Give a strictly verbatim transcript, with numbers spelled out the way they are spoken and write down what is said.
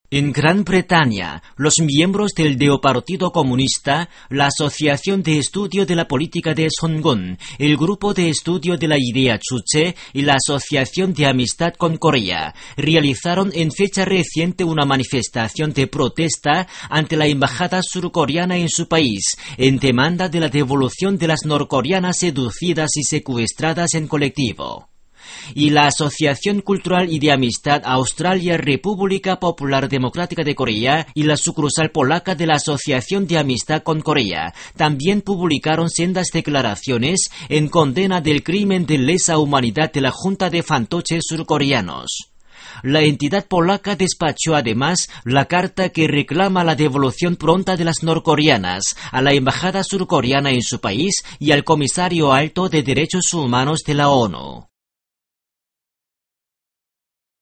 En Gran Bretaña, los miembros del Partido Comunista, la Asociación de Estudio de la Política de Songun, el Grupo de Estudio de la Idea Chuche y la Asociación de Amistad con Corea realizaron en fecha reciente una manifestación de protesta ante la embajada surcoreana en su país, en demanda de la devolución de las norcoreanas seducidas y secuestradas en colectivo. Y la Asociación Cultural y de Amistad Australia-República Popular Democrática de Corea y la sucursal polaca de la Asociación de Amistad con Corea también publicaron sendas declaraciones en condena del crimen de lesa humanidad de la Junta de fantoches surcoreanos. La entidad polaca despachó además la carta que reclama la devolución pronta de las norcoreanas a la embajada surcoreana en su país y al comisario alto de derechos humanos de la ONU.